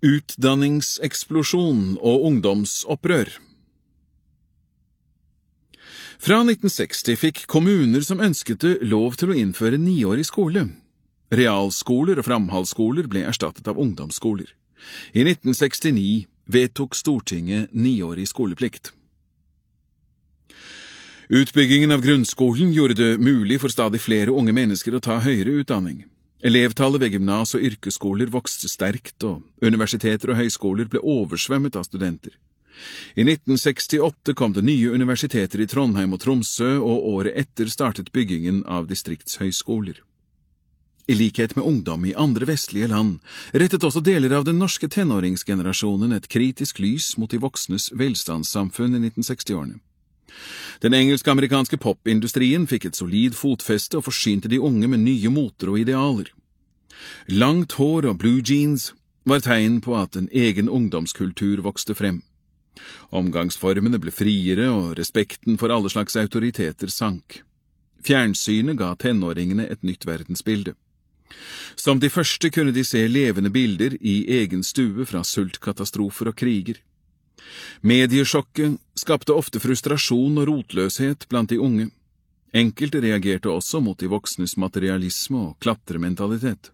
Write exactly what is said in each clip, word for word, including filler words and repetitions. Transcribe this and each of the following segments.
Utdanningseksplosjon og ungdomsopprør. Fra nitten seksti fikk kommuner som ønsket det lov til å innføre niårig skole. Realskoler og framhaldsskoler ble erstattet av ungdomsskoler. I nitten sekstini vedtok Stortinget niårig skoleplikt. Utbyggingen av grunnskolen gjorde det mulig for stadig flere unge mennesker å ta høyere utdanning. Elevtallet ved gymnas- og yrkesskoler vokste sterkt, og universiteter og høyskoler ble oversvømmet av studenter. I nitten sekstiåtte kom det nye universiteter i Trondheim og Tromsø, og året etter startet byggingen av distriktshøyskoler. I likhet med ungdom i andre vestlige land rettet også deler av den norske tenåringsgenerasjonen et kritisk lys mot de voksnes velstandssamfunn i nitten seksti-årene. Den engelsk-amerikanske popindustrien fikk et solid fotfeste og forsynte de unge med nye moter og idealer. Langt hår og blue jeans var tegn på at en egen ungdomskultur vokste frem. Omgangsformene ble friere, og respekten for alle slags autoriteter sank. Fjernsynet ga tenåringene et nytt verdensbilde. Som de første kunne de se levende bilder i egen stue fra sultkatastrofer og kriger. Mediesjokket skapte ofte frustrasjon og rotløshet blant de unge. Enkelte reagerte også mot de voksnes materialisme og klatrementalitet.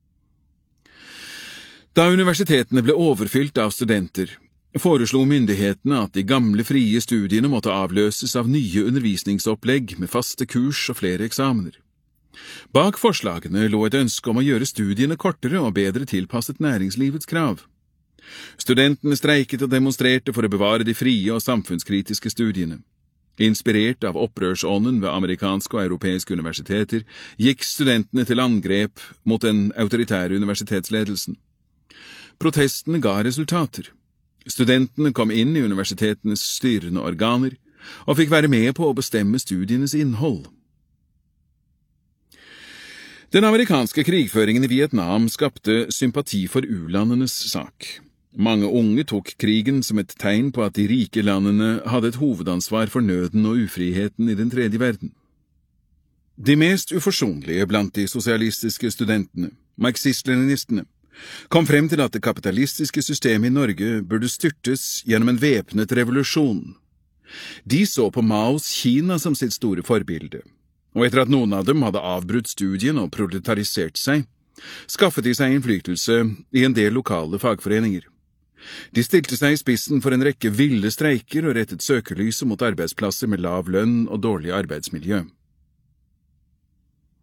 Da universitetene ble overfylt av studenter, foreslo myndighetene at de gamle frie studiene måtte avløses av nye undervisningsopplegg med faste kurs og flere eksamener. Bak forslagene lå et ønske om å gjøre studiene kortere og bedre tilpasset næringslivets krav. Studentene streiket og demonstrerte for å bevare de frie og samfunnskritiske studiene. Inspirert av opprørsånden ved amerikanske og europeiske universiteter, gikk studentene til angrep mot den autoritære universitetsledelsen. Protestene ga resultater. Studentene kom inn i universitetenes styrende organer, og fikk være med på å bestemme studienes innhold. Den amerikanske krigføringen i Vietnam skapte sympati for u-landenes sak. Mange unge tok krigen som et tegn på at de rike landene hadde et hovedansvar for nøden og ufriheten i den tredje verden. De mest uforsonlige blant de sosialistiske studentene, marxist-leninistene, kom frem til at det kapitalistiske systemet i Norge burde styrtes gjennom en væpnet revolusjon. De så på Maos Kina som sitt store forbilde, og etter at noen av dem hadde avbrutt studien og proletarisert seg, skaffet de seg innflytelse i en del lokale fagforeninger. De stilte seg i spissen for en rekke ville streiker og rettet søkelyset mot arbeidsplasser med lav lønn og dårlig arbeidsmiljø.